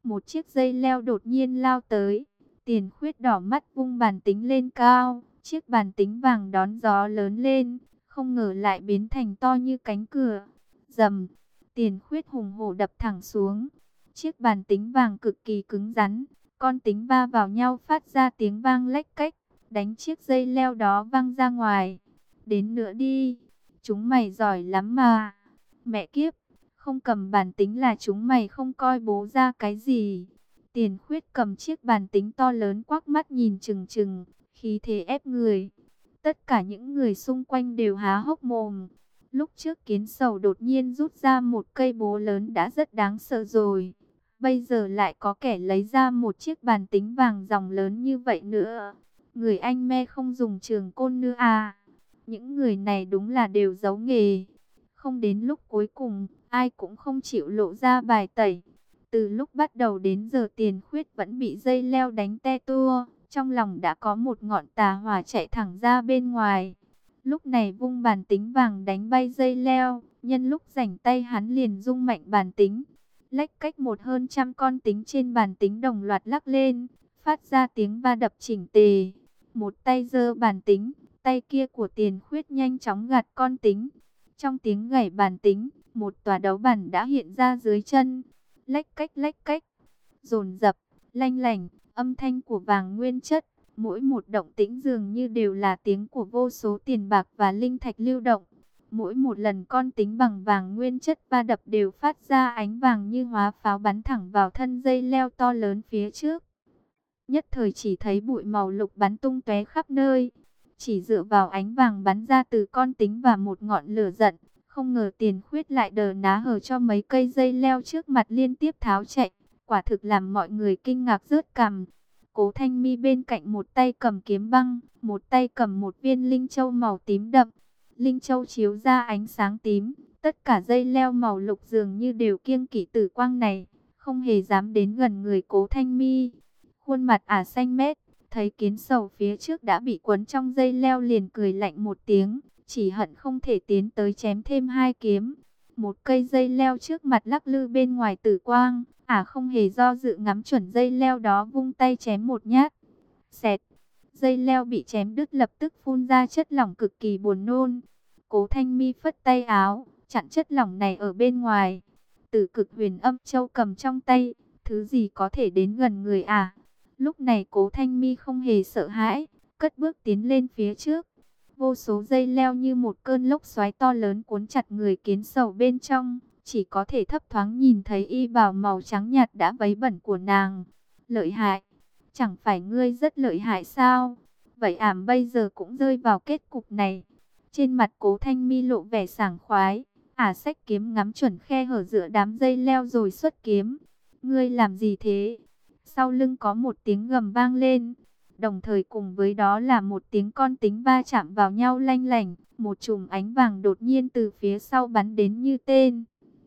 một chiếc dây leo đột nhiên lao tới. Tiền Khuyết đỏ mắt vung bàn tính lên cao, chiếc bàn tính vàng đón gió lớn lên, không ngờ lại biến thành to như cánh cửa. Rầm, Tiền Khuyết hùng hổ đập thẳng xuống. Chiếc bàn tính vàng cực kỳ cứng rắn, con tính va vào nhau phát ra tiếng vang lách cách, đánh chiếc dây leo đó văng ra ngoài. Đến nữa đi, chúng mày giỏi lắm mà. Mẹ kiếp, không cầm bàn tính là chúng mày không coi bố ra cái gì. Tiền Khuyết cầm chiếc bàn tính to lớn quắc mắt nhìn chừng chừng, khí thế ép người. Tất cả những người xung quanh đều há hốc mồm. Lúc trước Kiến Sầu đột nhiên rút ra một cây búa lớn đã rất đáng sợ rồi. Bây giờ lại có kẻ lấy ra một chiếc bàn tính vàng ròng lớn như vậy nữa. Người anh me không dùng trường côn nữa à? Những người này đúng là đều giấu nghề. Không đến lúc cuối cùng, ai cũng không chịu lộ ra bài tẩy. Từ lúc bắt đầu đến giờ Tiền Khuyết vẫn bị dây leo đánh te tua. Trong lòng đã có một ngọn tà hỏa chạy thẳng ra bên ngoài. Lúc này vung bàn tính vàng đánh bay dây leo. Nhân lúc rảnh tay hắn liền rung mạnh bàn tính. Lách cách hơn trăm con tính trên bàn tính đồng loạt lắc lên, phát ra tiếng va đập chỉnh tề. Một tay giơ bàn tính, tay kia của Tiền Khuyết nhanh chóng gạt con tính. Trong tiếng gảy bàn tính, một tòa đấu bản đã hiện ra dưới chân. Lách cách, dồn dập, lanh lảnh, âm thanh của vàng nguyên chất. Mỗi một động tĩnh dường như đều là tiếng của vô số tiền bạc và linh thạch lưu động. Mỗi một lần con tính bằng vàng nguyên chất va đập đều phát ra ánh vàng như hóa pháo bắn thẳng vào thân dây leo to lớn phía trước. Nhất thời chỉ thấy bụi màu lục bắn tung tóe khắp nơi. Chỉ dựa vào ánh vàng bắn ra từ con tính và một ngọn lửa giận, không ngờ Tiền Khuyết lại đờ ná hở cho mấy cây dây leo trước mặt liên tiếp tháo chạy. Quả thực làm mọi người kinh ngạc rớt cằm. Cố Thanh Mi bên cạnh một tay cầm kiếm băng, một tay cầm một viên linh châu màu tím đậm. Linh châu chiếu ra ánh sáng tím, tất cả dây leo màu lục dường như đều kiêng kỵ tử quang này, không hề dám đến gần người Cố Thanh Mi. Khuôn mặt ả xanh mét, thấy Kiến Sầu phía trước đã bị quấn trong dây leo liền cười lạnh một tiếng, chỉ hận không thể tiến tới chém thêm hai kiếm. Một cây dây leo trước mặt lắc lư bên ngoài tử quang, ả không hề do dự ngắm chuẩn dây leo đó vung tay chém một nhát. Xẹt, dây leo bị chém đứt lập tức phun ra chất lỏng cực kỳ buồn nôn. Cố Thanh Mi phất tay áo, chặn chất lỏng này ở bên ngoài. Tử Cực Huyền Âm Châu cầm trong tay, thứ gì có thể đến gần người à? Lúc này Cố Thanh Mi không hề sợ hãi, cất bước tiến lên phía trước. Vô số dây leo như một cơn lốc xoáy to lớn cuốn chặt người Kiến Sầu bên trong, chỉ có thể thấp thoáng nhìn thấy y bào màu trắng nhạt đã vấy bẩn của nàng. Lợi hại, chẳng phải ngươi rất lợi hại sao? Vậy ảm bây giờ cũng rơi vào kết cục này. Trên mặt Cố Thanh Mi lộ vẻ sảng khoái, ả xách kiếm ngắm chuẩn khe hở giữa đám dây leo rồi xuất kiếm. Ngươi làm gì thế? Sau lưng có một tiếng gầm vang lên, đồng thời cùng với đó là một tiếng con tính va chạm vào nhau lanh lảnh. Một chùm ánh vàng đột nhiên từ phía sau bắn đến như tên,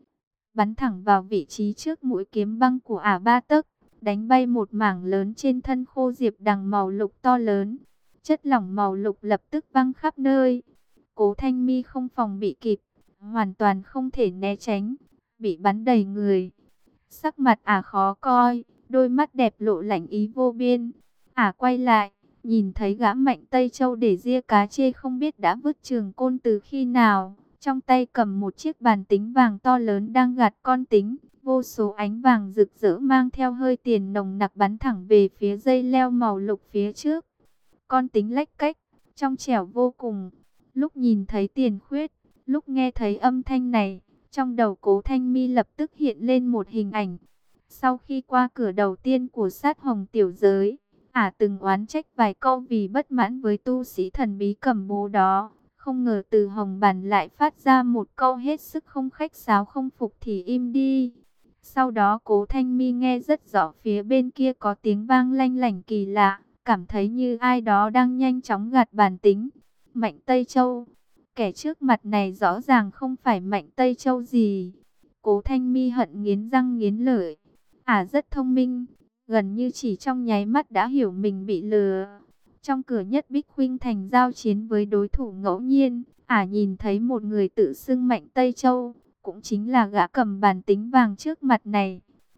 bắn thẳng vào vị trí trước mũi kiếm băng của ả 3 tấc, đánh bay một mảng lớn trên thân khô diệp đằng màu lục to lớn. Chất lỏng màu lục lập tức văng khắp nơi. Cố Thanh Mi không phòng bị kịp, hoàn toàn không thể né tránh, bị bắn đầy người. Sắc mặt ả khó coi, đôi mắt đẹp lộ lạnh ý vô biên. Ả quay lại, nhìn thấy gã Mạnh Tây Châu để ria cá chê không biết đã vứt trường côn từ khi nào. Trong tay cầm một chiếc bàn tính vàng to lớn đang gạt con tính. Vô số ánh vàng rực rỡ mang theo hơi tiền nồng nặc bắn thẳng về phía dây leo màu lục phía trước. Con tính lách cách, trong trẻo vô cùng. Lúc nhìn thấy Tiền Khuyết, lúc nghe thấy âm thanh này, trong đầu Cố Thanh Mi lập tức hiện lên một hình ảnh. Sau khi qua cửa đầu tiên của sát hồng tiểu giới, ả từng oán trách vài câu vì bất mãn với tu sĩ thần bí cầm búa đó. Không ngờ từ hồng bàn lại phát ra một câu hết sức không khách sáo, không phục thì im đi. Sau đó Cố Thanh Mi nghe rất rõ phía bên kia có tiếng vang lanh lảnh kỳ lạ, cảm thấy như ai đó đang nhanh chóng gạt bàn tính. Mạnh Tây Châu, kẻ trước mặt này rõ ràng không phải Mạnh Tây Châu gì. Cố Thanh Mi hận nghiến răng nghiến lợi. Ả rất thông minh, gần như chỉ trong nháy mắt đã hiểu mình bị lừa. Trong cửa Nhất Bích Khuynh Thành giao chiến với đối thủ ngẫu nhiên, ả nhìn thấy một người tự xưng Mạnh Tây Châu, cũng chính là gã cầm bàn tính vàng trước mặt này.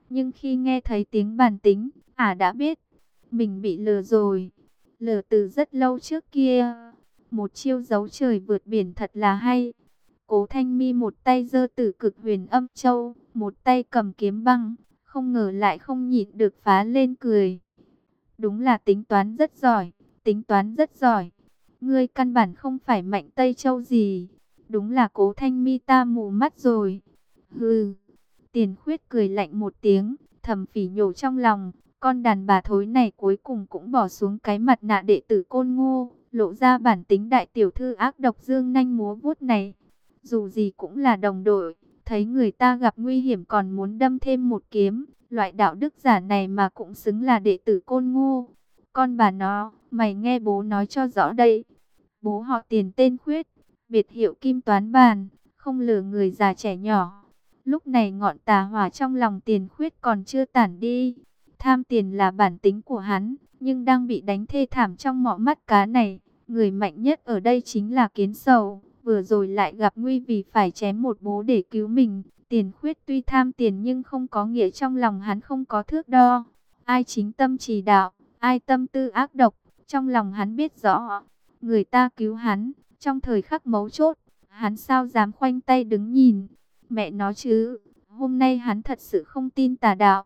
Nhưng khi nghe thấy tiếng bàn tính, ả đã biết mình bị lừa rồi. Lừa từ rất lâu trước kia. Một chiêu giấu trời vượt biển thật là hay. Cố Thanh Mi một tay giơ Tử Cực Huyền Âm Châu, một tay cầm kiếm băng, không ngờ lại không nhịn được phá lên cười. Đúng là tính toán rất giỏi, tính toán rất giỏi. Ngươi căn bản không phải Mạnh Tây Châu gì. Đúng là Cố Thanh Mi ta mù mắt rồi. Hừ. Tiền Khuyết cười lạnh một tiếng, thầm phỉ nhổ trong lòng. Con đàn bà thối này cuối cùng cũng bỏ xuống cái mặt nạ đệ tử Côn Ngô, lộ ra bản tính đại tiểu thư ác độc dương nanh múa vuốt này. Dù gì cũng là đồng đội, thấy người ta gặp nguy hiểm còn muốn đâm thêm một kiếm. Loại đạo đức giả này mà cũng xứng là đệ tử Côn Ngô. Con bà nó, mày nghe bố nói cho rõ đây. Bố họ Tiền tên Khuyết, biệt hiệu Kim Toán Bàn, không lừa người già trẻ nhỏ. Lúc này ngọn tà hỏa trong lòng Tiền Khuyết còn chưa tản đi. Tham tiền là bản tính của hắn, nhưng đang bị đánh thê thảm trong mọ mắt cá này. Người mạnh nhất ở đây chính là Kiến Sầu, vừa rồi lại gặp nguy vì phải chém một bố để cứu mình. Tiền Khuyết tuy tham tiền nhưng không có nghĩa trong lòng hắn không có thước đo. Ai chính tâm trì đạo, ai tâm tư ác độc, trong lòng hắn biết rõ. Người ta cứu hắn, trong thời khắc mấu chốt, hắn sao dám khoanh tay đứng nhìn. Mẹ nó chứ, hôm nay hắn thật sự không tin tà đạo.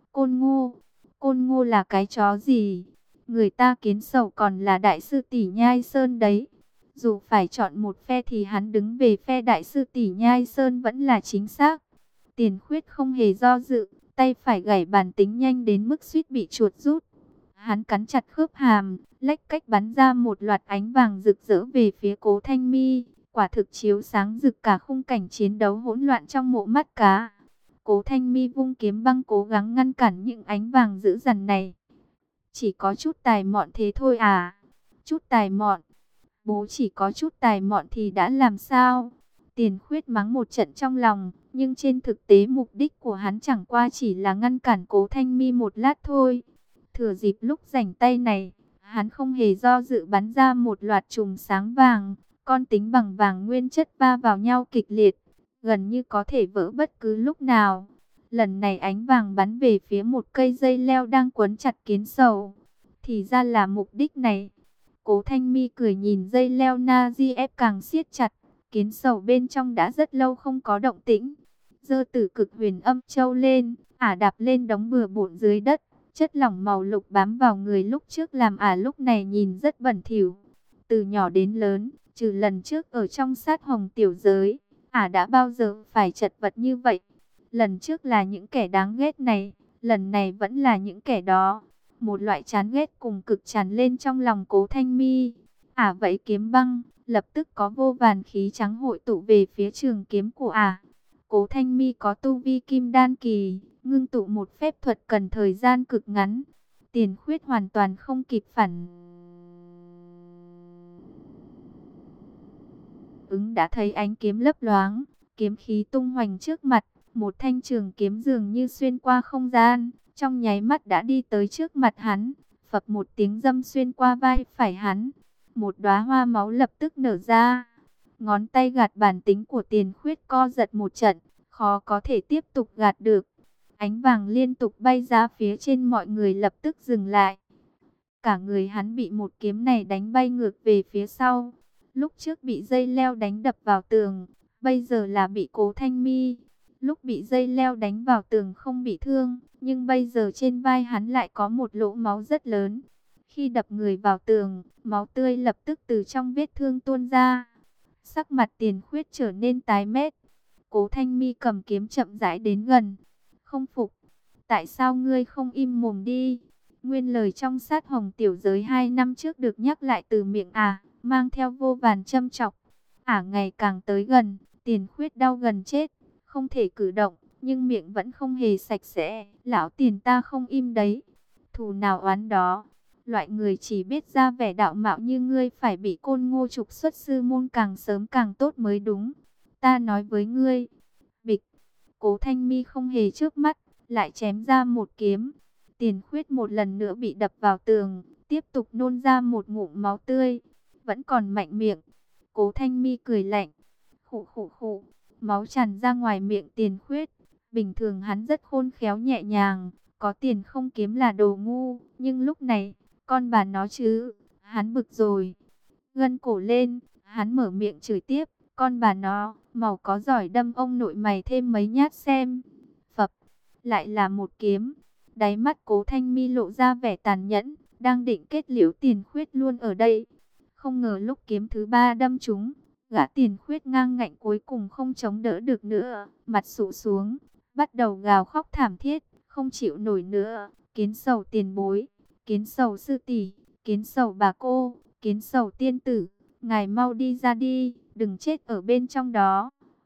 Côn Ngô là cái chó gì? Người ta Kiến Sầu còn là đại sư tỷ Nhai Sơn đấy. Dù phải chọn một phe thì hắn đứng về phe đại sư tỷ Nhai Sơn vẫn là chính xác. Tiền Khuyết không hề do dự, tay phải gảy bàn tính nhanh đến mức suýt bị chuột rút. Hắn cắn chặt khớp hàm, lách cách bắn ra một loạt ánh vàng rực rỡ về phía Cố Thanh Mi. Quả thực chiếu sáng rực cả khung cảnh chiến đấu hỗn loạn trong mộ mắt cá. Cố Thanh Mi vung kiếm băng cố gắng ngăn cản những ánh vàng dữ dằn này. Chỉ có chút tài mọn thế thôi à? Chút tài mọn? Bố chỉ có chút tài mọn thì đã làm sao? Tiền Khuyết mắng một trận trong lòng, nhưng trên thực tế mục đích của hắn chẳng qua chỉ là ngăn cản Cố Thanh Mi một lát thôi. Thừa dịp lúc rảnh tay này, hắn không hề do dự bắn ra một loạt chùm sáng vàng, con tính bằng vàng nguyên chất va vào nhau kịch liệt, gần như có thể vỡ bất cứ lúc nào. Lần này ánh vàng bắn về phía một cây dây leo đang quấn chặt Kiến Sầu. Thì ra là mục đích này. Cố Thanh Mi cười nhìn dây leo Nazi ép càng siết chặt. Kiến Sầu bên trong đã rất lâu không có động tĩnh. Giơ Tử Cực Huyền Âm Châu lên, ả đạp lên đống bừa bộn dưới đất. Chất lỏng màu lục bám vào người lúc trước làm ả lúc này nhìn rất bẩn thỉu. Từ nhỏ đến lớn, trừ lần trước ở trong sát hồng tiểu giới, ả đã bao giờ phải chật vật như vậy. Lần trước là những kẻ đáng ghét này, lần này vẫn là những kẻ đó. Một loại chán ghét cùng cực tràn lên trong lòng Cố Thanh Mi. Ả vẫy kiếm băng, lập tức có vô vàn khí trắng hội tụ về phía trường kiếm của ả. Cố Thanh Mi có tu vi kim đan kỳ, ngưng tụ một phép thuật cần thời gian cực ngắn. Tiền Khuyết hoàn toàn không kịp phản ứng đã thấy ánh kiếm lấp loáng, kiếm khí tung hoành trước mặt, một thanh trường kiếm dường như xuyên qua không gian, trong nháy mắt đã đi tới trước mặt hắn, phập một tiếng dâm xuyên qua vai phải hắn. Một đóa hoa máu lập tức nở ra. Ngón tay gạt bản tính của Tiền Khuyết co giật một trận, khó có thể tiếp tục gạt được. Ánh vàng liên tục bay ra phía trên, mọi người lập tức dừng lại. Cả người hắn bị một kiếm này đánh bay ngược về phía sau. Lúc trước bị dây leo đánh đập vào tường, bây giờ là bị Cố Thanh Mi. Lúc bị dây leo đánh vào tường không bị thương, nhưng bây giờ trên vai hắn lại có một lỗ máu rất lớn. Khi đập người vào tường, máu tươi lập tức từ trong vết thương tuôn ra. Sắc mặt Tiền Khuyết trở nên tái mét. Cố Thanh Mi cầm kiếm chậm rãi đến gần. Không phục. Tại sao ngươi không im mồm đi? Nguyên lời trong sát hồng tiểu giới 2 năm trước được nhắc lại từ miệng mang theo vô vàn châm chọc. Ngày càng tới gần, Tiền Khuyết đau gần chết, không thể cử động, nhưng miệng vẫn không hề sạch sẽ. Lão Tiền ta không im đấy. Thù nào oán đó. Loại người chỉ biết ra vẻ đạo mạo như ngươi phải bị Côn Ngô trục xuất sư môn càng sớm càng tốt mới đúng. Ta nói với ngươi. Bịch. Cố Thanh Mi không hề chớp mắt, lại chém ra một kiếm. Tiền Khuyết một lần nữa bị đập vào tường, tiếp tục nôn ra một ngụm máu tươi, vẫn còn mạnh miệng. Cố Thanh Mi cười lạnh, khụ khụ khụ, máu tràn ra ngoài miệng Tiền Khuyết. Bình thường hắn rất khôn khéo nhẹ nhàng, có tiền không kiếm là đồ ngu, nhưng lúc này, con bà nó chứ, hắn bực rồi. Gân cổ lên, hắn mở miệng chửi tiếp, con bà nó, màu có giỏi đâm ông nội mày thêm mấy nhát xem. Phập, lại là một kiếm. Đáy mắt Cố Thanh Mi lộ ra vẻ tàn nhẫn, đang định kết liễu Tiền Khuyết luôn ở đây. Không ngờ lúc kiếm thứ ba đâm trúng, gã Tiền Khuyết ngang ngạnh cuối cùng không chống đỡ được nữa, mặt sụ xuống, bắt đầu gào khóc thảm thiết, không chịu nổi nữa. Kiến sầu tiền bối, kiến sầu sư tỷ, kiến sầu bà cô, kiến sầu tiên tử, ngài mau đi ra đi, đừng chết ở bên trong đó.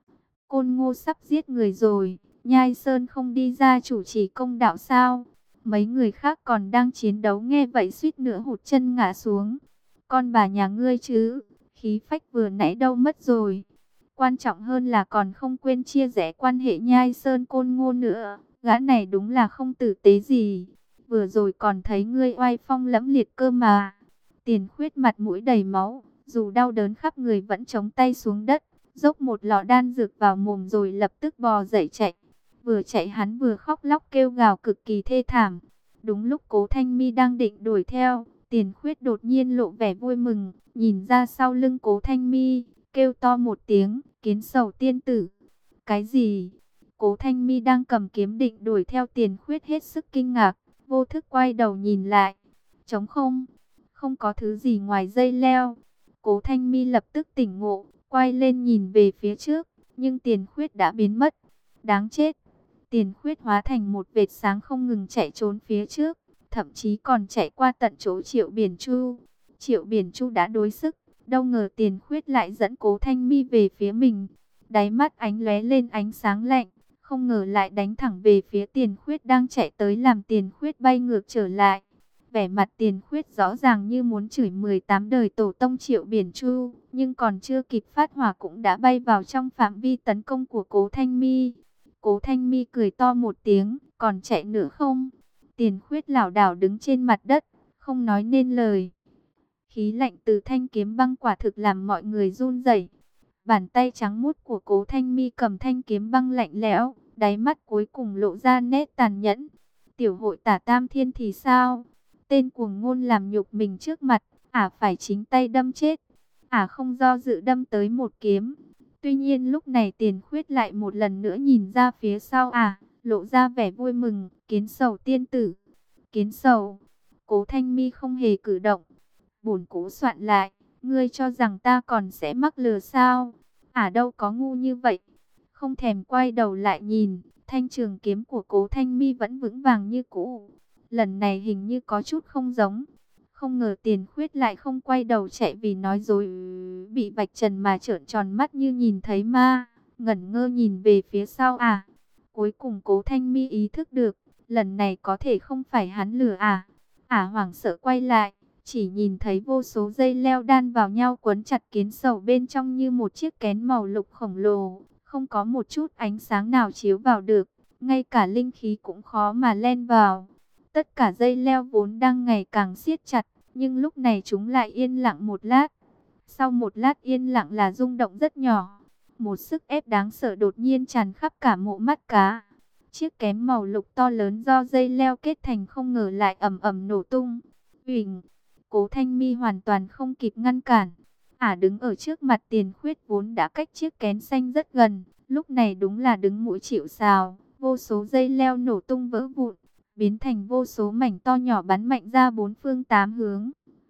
Côn Ngô sắp giết người rồi, Nhai Sơn không đi ra chủ trì công đạo sao? Mấy người khác còn đang chiến đấu nghe vậy suýt nữa hụt chân ngã xuống. Con bà nhà ngươi chứ, khí phách vừa nãy đâu mất rồi. Quan trọng hơn là còn không quên chia rẽ quan hệ Nhai Sơn Côn Ngô nữa. Gã này đúng là không tử tế gì. Vừa rồi còn thấy ngươi oai phong lẫm liệt cơ mà. Tiền Khuyết mặt mũi đầy máu, dù đau đớn khắp người vẫn chống tay xuống đất, dốc một lọ đan dược vào mồm rồi lập tức bò dậy chạy. Vừa chạy hắn vừa khóc lóc kêu gào cực kỳ thê thảm. Đúng lúc Cố Thanh Mi đang định đuổi theo, Tiền Khuyết đột nhiên lộ vẻ vui mừng, nhìn ra sau lưng Cố Thanh Mi, kêu to một tiếng, kiến sầu tiên tử. Cái gì? Cố Thanh Mi đang cầm kiếm định đuổi theo Tiền Khuyết hết sức kinh ngạc, vô thức quay đầu nhìn lại. Trống không? Không có thứ gì ngoài dây leo. Cố Thanh Mi lập tức tỉnh ngộ, quay lên nhìn về phía trước, nhưng Tiền Khuyết đã biến mất. Đáng chết! Tiền Khuyết hóa thành một vệt sáng không ngừng chạy trốn phía trước, thậm chí còn chạy qua tận chỗ Triệu Biển Chu. Triệu Biển Chu đã đối sức, đâu ngờ Tiền Khuyết lại dẫn Cố Thanh Mi về phía mình. Đáy mắt ánh lóe lên ánh sáng lạnh, không ngờ lại đánh thẳng về phía Tiền Khuyết đang chạy tới, làm Tiền Khuyết bay ngược trở lại. Vẻ mặt Tiền Khuyết rõ ràng như muốn chửi 18 đời tổ tông Triệu Biển Chu, nhưng còn chưa kịp phát hỏa cũng đã bay vào trong phạm vi tấn công của Cố Thanh Mi. Cố Thanh Mi cười to một tiếng, còn chạy nữa không? Tiền Khuyết lảo đảo đứng trên mặt đất, không nói nên lời. Khí lạnh từ thanh kiếm băng quả thực làm mọi người run rẩy. Bàn tay trắng muốt của Cố Thanh Mi cầm thanh kiếm băng lạnh lẽo, đáy mắt cuối cùng lộ ra nét tàn nhẫn. Tiểu hội Tả Tam Thiên thì sao? Tên cuồng ngôn làm nhục mình trước mặt, ả phải chính tay đâm chết. Ả không do dự đâm tới một kiếm. Tuy nhiên lúc này Tiền Khuyết lại một lần nữa nhìn ra phía sau ả, lộ ra vẻ vui mừng, kiến sầu tiên tử. Kiến sầu, Cố Thanh Mi không hề cử động. Bổn Cố soạn lại, ngươi cho rằng ta còn sẽ mắc lừa sao? Ả đâu có ngu như vậy. Không thèm quay đầu lại nhìn, thanh trường kiếm của Cố Thanh Mi vẫn vững vàng như cũ. Lần này hình như có chút không giống. Không ngờ Tiền Khuyết lại không quay đầu chạy vì nói dối, bị vạch trần mà trợn tròn mắt như nhìn thấy ma, ngẩn ngơ nhìn về phía sau à. Cuối cùng Cố Thanh Mi ý thức được, lần này có thể không phải hắn lừa à. Hoảng sợ quay lại, chỉ nhìn thấy vô số dây leo đan vào nhau quấn chặt kiến sầu bên trong như một chiếc kén màu lục khổng lồ, không có một chút ánh sáng nào chiếu vào được, ngay cả linh khí cũng khó mà len vào. Tất cả dây leo vốn đang ngày càng siết chặt, nhưng lúc này chúng lại yên lặng một lát. Sau một lát yên lặng là rung động rất nhỏ. Một sức ép đáng sợ đột nhiên tràn khắp cả mộ mắt cá. Chiếc kén màu lục to lớn do dây leo kết thành không ngờ lại ầm ầm nổ tung. Uỳnh, Cố Thanh Mi hoàn toàn không kịp ngăn cản. Ả đứng ở trước mặt Tiền Khuyết vốn đã cách chiếc kén xanh rất gần. Lúc này đúng là đứng mũi chịu sào. Vô số dây leo nổ tung vỡ vụn, biến thành vô số mảnh to nhỏ bắn mạnh ra bốn phương tám hướng.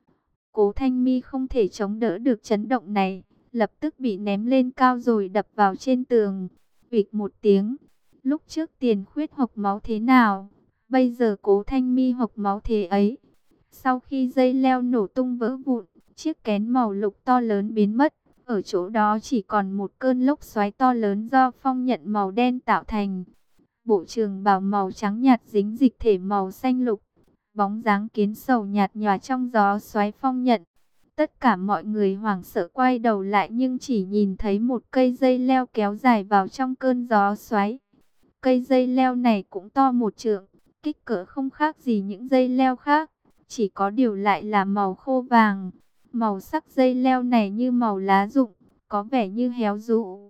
Cố Thanh Mi không thể chống đỡ được chấn động này, lập tức bị ném lên cao rồi đập vào trên tường. Vịch một tiếng, lúc trước Tiền Khuyết hộc máu thế nào, bây giờ Cố Thanh Mi hộc máu thế ấy. Sau khi dây leo nổ tung vỡ vụn, chiếc kén màu lục to lớn biến mất, ở chỗ đó chỉ còn một cơn lốc xoáy to lớn do phong nhận màu đen tạo thành. Bộ trường bào màu trắng nhạt dính dịch thể màu xanh lục, bóng dáng kiến sầu nhạt nhòa trong gió xoáy phong nhận. Tất cả mọi người hoảng sợ quay đầu lại nhưng chỉ nhìn thấy một cây dây leo kéo dài vào trong cơn gió xoáy. Cây dây leo này cũng to một trượng, kích cỡ không khác gì những dây leo khác, chỉ có điều lại là màu khô vàng. Màu sắc dây leo này như màu lá rụng, có vẻ như héo rũ.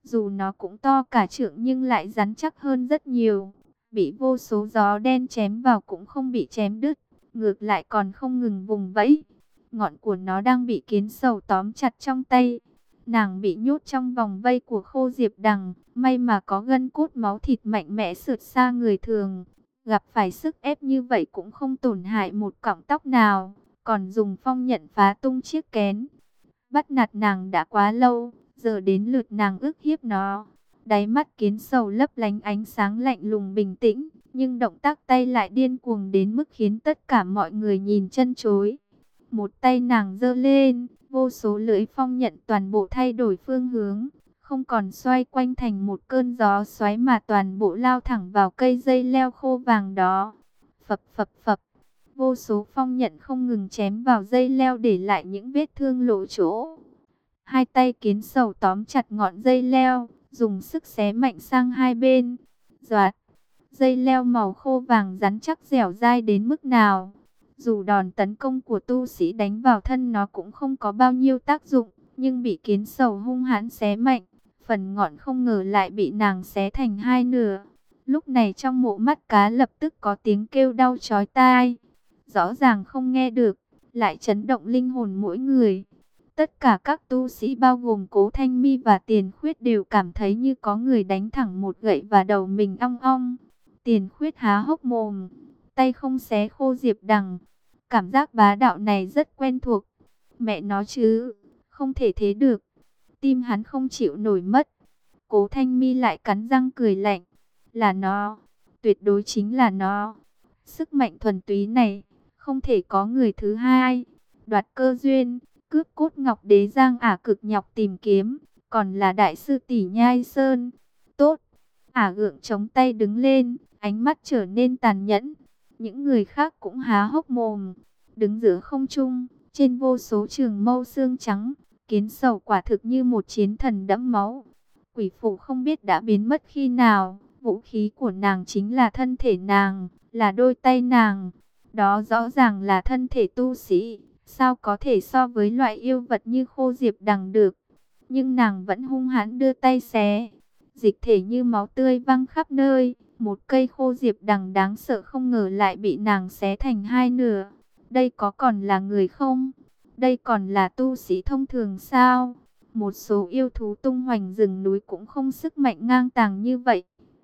Dù nó cũng to cả trượng nhưng lại rắn chắc hơn rất nhiều. Bị vô số gió đen chém vào cũng không bị chém đứt, ngược lại còn không ngừng vùng vẫy. Ngọn của nó đang bị kiến sầu tóm chặt trong tay. Nàng bị nhốt trong vòng vây của Khô Diệp Đằng, may mà có gân cốt máu thịt mạnh mẽ sượt xa người thường. Gặp phải sức ép như vậy cũng không tổn hại một cọng tóc nào, còn dùng phong nhận phá tung chiếc kén. Bắt nạt nàng đã quá lâu, giờ đến lượt nàng ức hiếp nó. Đáy mắt kiến sầu lấp lánh ánh sáng lạnh lùng bình tĩnh, nhưng động tác tay lại điên cuồng đến mức khiến tất cả mọi người nhìn chân chối. Một tay nàng giơ lên, vô số lưỡi phong nhận toàn bộ thay đổi phương hướng, không còn xoay quanh thành một cơn gió xoáy mà toàn bộ lao thẳng vào cây dây leo khô vàng đó. Phập phập phập, vô số phong nhận không ngừng chém vào dây leo để lại những vết thương lỗ chỗ. Hai tay kiến sầu tóm chặt ngọn dây leo, dùng sức xé mạnh sang hai bên. Doạt, dây leo màu khô vàng rắn chắc dẻo dai đến mức nào. Dù đòn tấn công của tu sĩ đánh vào thân nó cũng không có bao nhiêu tác dụng, nhưng bị kiến sầu hung hãn xé mạnh, phần ngọn không ngờ lại bị nàng xé thành hai nửa. Lúc này trong mộ mắt cá lập tức có tiếng kêu đau chói tai. Rõ ràng không nghe được, lại chấn động linh hồn mỗi người. Tất cả các tu sĩ bao gồm Cố Thanh Mi và Tiền Khuyết đều cảm thấy như có người đánh thẳng một gậy vào đầu mình ong ong. Tiền Khuyết há hốc mồm, tay không xé Khô Diệp Đằng. Cảm giác bá đạo này rất quen thuộc. Mẹ nó chứ, không thể thế được. Tim hắn không chịu nổi mất. Cố Thanh Mi lại cắn răng cười lạnh. Là nó, tuyệt đối chính là nó. Sức mạnh thuần túy này, không thể có người thứ hai. Đoạt cơ duyên, cướp cốt ngọc đế giang ả cực nhọc tìm kiếm, còn là đại sư tỷ Nhai Sơn. Tốt, ả gượng chống tay đứng lên, ánh mắt trở nên tàn nhẫn. Những người khác cũng há hốc mồm, đứng giữa không trung, trên vô số trường mâu xương trắng, kiến sầu quả thực như một chiến thần đẫm máu. Quỷ phụ không biết đã biến mất khi nào, vũ khí của nàng chính là thân thể nàng, là đôi tay nàng. Đó rõ ràng là thân thể tu sĩ, sao có thể so với loại yêu vật như Khô Diệp Đằng được. Nhưng nàng vẫn hung hãn đưa tay xé, dịch thể như máu tươi văng khắp nơi. Một cây Khô Diệp Đằng đáng sợ không ngờ lại bị nàng xé thành hai nửa. Đây có còn là người không? Đây còn là tu sĩ thông thường sao? Một số yêu thú tung hoành rừng núi cũng không sức mạnh ngang tàng như vậy.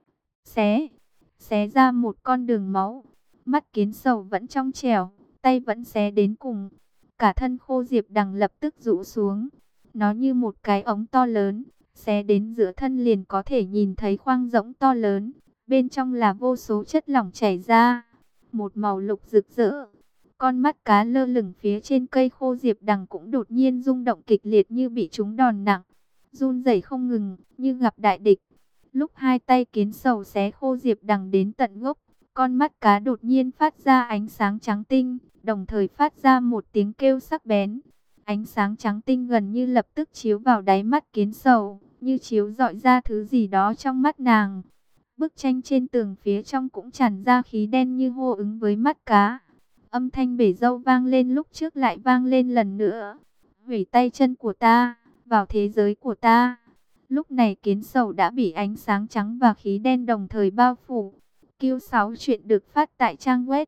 Xé ra một con đường máu. Mắt kiến sầu vẫn trong trẻo, tay vẫn xé đến cùng. Cả thân Khô Diệp Đằng lập tức rũ xuống. Nó như một cái ống to lớn, xé đến giữa thân liền có thể nhìn thấy khoang rỗng to lớn. Bên trong là vô số chất lỏng chảy ra, một màu lục rực rỡ. Con mắt cá lơ lửng phía trên cây Khô Diệp Đằng cũng đột nhiên rung động kịch liệt như bị trúng đòn nặng, run rẩy không ngừng, như gặp đại địch. Lúc hai tay kiến sầu xé Khô Diệp Đằng đến tận gốc, con mắt cá đột nhiên phát ra ánh sáng trắng tinh, đồng thời phát ra một tiếng kêu sắc bén. Ánh sáng trắng tinh gần như lập tức chiếu vào đáy mắt kiến sầu, như chiếu rọi ra thứ gì đó trong mắt nàng. Bức tranh trên tường phía trong cũng tràn ra khí đen như hô ứng với mắt cá. Âm thanh bể dâu vang lên lúc trước lại vang lên lần nữa. Hủy tay chân của ta, vào thế giới của ta. Lúc này kiến sầu đã bị ánh sáng trắng và khí đen đồng thời bao phủ. Q6 chuyện được phát tại trang web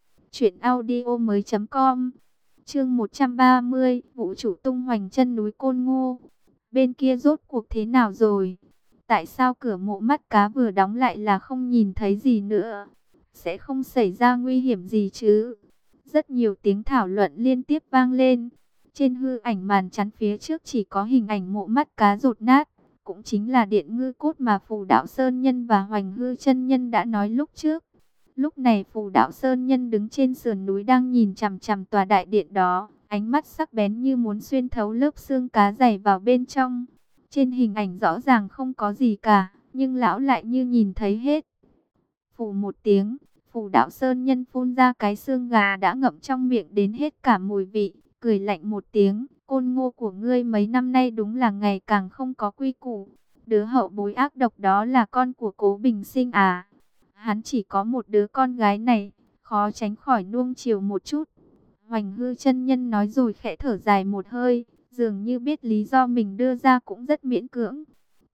truyệnaudiomoi.com. Chương 130, vũ trụ tung hoành chân núi Côn Ngô. Bên kia rốt cuộc thế nào rồi? Tại sao cửa mộ mắt cá vừa đóng lại là không nhìn thấy gì nữa? Sẽ không xảy ra nguy hiểm gì chứ? Rất nhiều tiếng thảo luận liên tiếp vang lên. Trên hư ảnh màn chắn phía trước chỉ có hình ảnh mộ mắt cá dột nát. Cũng chính là điện ngư cốt mà Phù Đạo Sơn Nhân và Hoành Hư Chân Nhân đã nói lúc trước. Lúc này Phù Đạo Sơn Nhân đứng trên sườn núi đang nhìn chằm chằm tòa đại điện đó. Ánh mắt sắc bén như muốn xuyên thấu lớp xương cá dày vào bên trong. Trên hình ảnh rõ ràng không có gì cả, nhưng lão lại như nhìn thấy hết. Phù một tiếng, Phù Đạo Sơn Nhân phun ra cái xương gà đã ngậm trong miệng đến hết cả mùi vị, cười lạnh một tiếng. Côn Ngô của ngươi mấy năm nay đúng là ngày càng không có quy củ. Đứa hậu bối ác độc đó là con của Cố Bình Sinh à? Hắn chỉ có một đứa con gái này, khó tránh khỏi nuông chiều một chút. Hoành Hư Chân Nhân nói rồi khẽ thở dài một hơi, dường như biết lý do mình đưa ra cũng rất miễn cưỡng.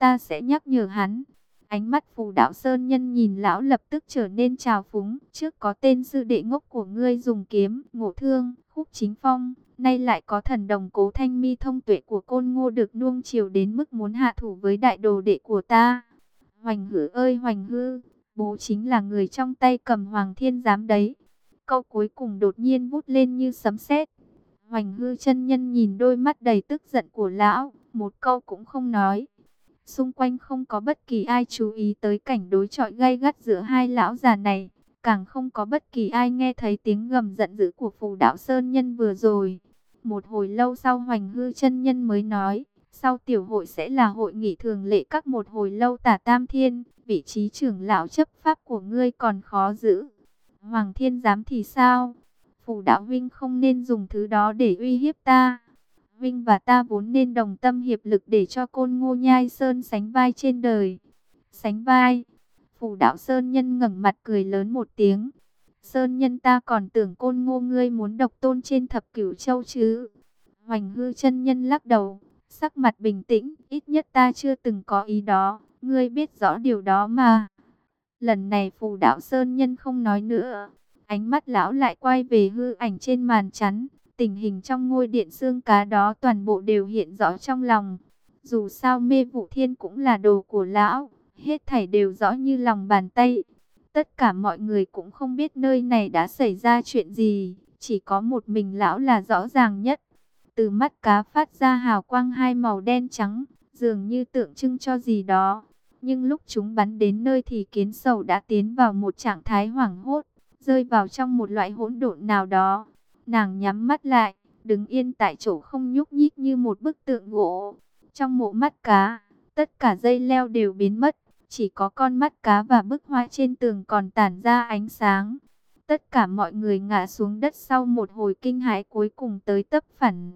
ta sẽ nhắc nhở hắn. Ánh mắt Phù Đạo Sơn Nhân nhìn lão lập tức trở nên trào phúng. Trước có tên sư đệ ngốc của ngươi dùng kiếm, ngộ thương, Khúc Chính Phong. Nay lại có thần đồng Cố Thanh Mi thông tuệ của Côn Ngô được nuông chiều đến mức muốn hạ thủ với đại đồ đệ của ta. Hoành Hư ơi Hoành Hư, bố chính là người trong tay cầm Hoàng Thiên Giám đấy. Câu cuối cùng đột nhiên vút lên như sấm sét. Hoành Hư chân nhân nhìn đôi mắt đầy tức giận của lão, một câu cũng không nói. Xung quanh không có bất kỳ ai chú ý tới cảnh đối chọi gay gắt giữa hai lão già này. Càng không có bất kỳ ai nghe thấy tiếng gầm giận dữ của Phù Đạo Sơn Nhân vừa rồi. Một hồi lâu sau Hoành Hư chân nhân mới nói, sau tiểu hội sẽ là hội nghị thường lệ các một hồi lâu Tả Tam Thiên, vị trí trưởng lão chấp pháp của ngươi còn khó giữ. Hoàng Thiên Giám thì sao? Phù Đạo huynh không nên dùng thứ đó để uy hiếp ta. Vinh và ta vốn nên đồng tâm hiệp lực để cho Côn Ngô Nhai Sơn sánh vai trên đời. Sánh vai? Phù Đạo Sơn Nhân ngẩng mặt cười lớn một tiếng. Sơn Nhân, ta còn tưởng Côn Ngô ngươi muốn độc tôn trên thập cửu châu chứ. Hoành Hư chân nhân lắc đầu, sắc mặt bình tĩnh. Ít nhất ta chưa từng có ý đó, ngươi biết rõ điều đó mà. Lần này Phù Đạo Sơn Nhân không nói nữa. Ánh mắt lão lại quay về hư ảnh trên màn chắn. Tình hình trong ngôi điện xương cá đó toàn bộ đều hiện rõ trong lòng. Dù sao Mê Vụ Thiên cũng là đồ của lão, hết thảy đều rõ như lòng bàn tay. Tất cả mọi người cũng không biết nơi này đã xảy ra chuyện gì, chỉ có một mình lão là rõ ràng nhất. Từ mắt cá phát ra hào quang hai màu đen trắng, dường như tượng trưng cho gì đó. Nhưng lúc chúng bắn đến nơi thì kiến sầu đã tiến vào một trạng thái hoảng hốt, rơi vào trong một loại hỗn độn nào đó. Nàng nhắm mắt lại, đứng yên tại chỗ không nhúc nhích như một bức tượng gỗ. Trong mộ mắt cá, tất cả dây leo đều biến mất, chỉ có con mắt cá và bức hoa trên tường còn tản ra ánh sáng. Tất cả mọi người ngã xuống đất sau một hồi kinh hãi cuối cùng tới tấp phản